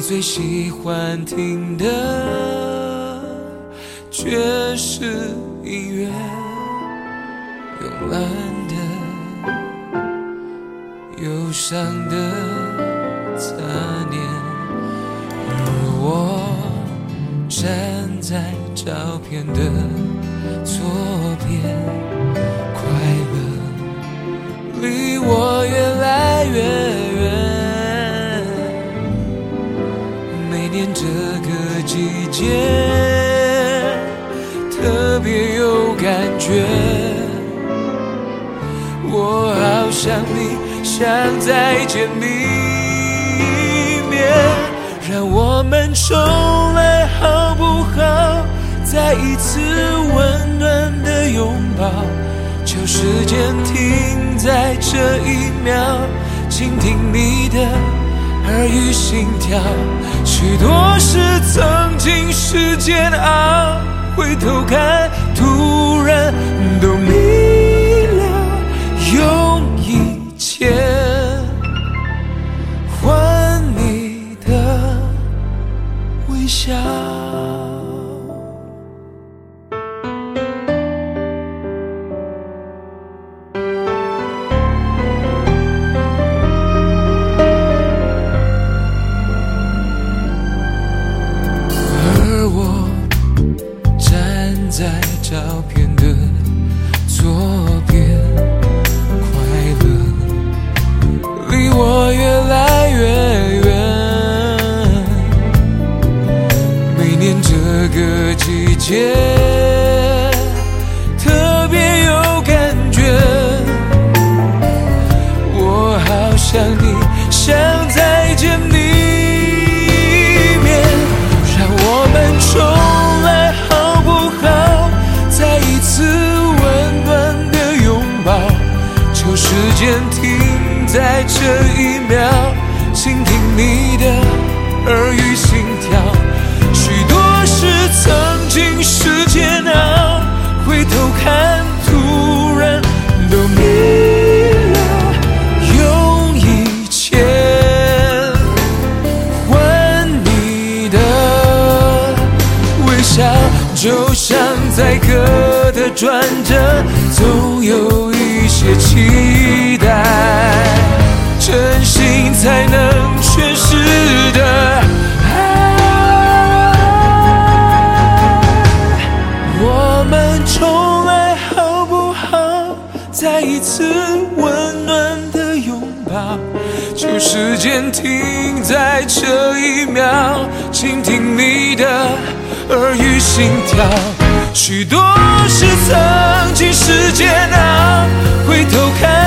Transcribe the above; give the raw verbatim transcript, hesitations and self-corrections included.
最喜欢听的却是音乐，慵懒的、忧伤的杂念，而我站在照片的左边，快乐离我越来越远。每年这个季节特别有感觉，我好想你，想再见你一面，让我们重来好不好？再一次温暖的拥抱，就时间停在这一秒，倾听你的耳语心跳。许多事曾经是煎熬，回头看突然都明了，用一切换你的微笑。在照片的左边，快乐离我越来越远。每年这个季节特别有感觉，我好想你，想再见你一面，让我们重时间停在这一秒，倾听你的耳语心跳。许多事曾经是煎熬，回头看突然都明了，用一切换你的微笑。就像在歌的转折，总有一些期待，真心才能诠释的爱。我们重来好不好？再一次温暖的拥抱，就时间停在这一秒，倾听你的耳语心跳。许多事曾经是煎熬，回头看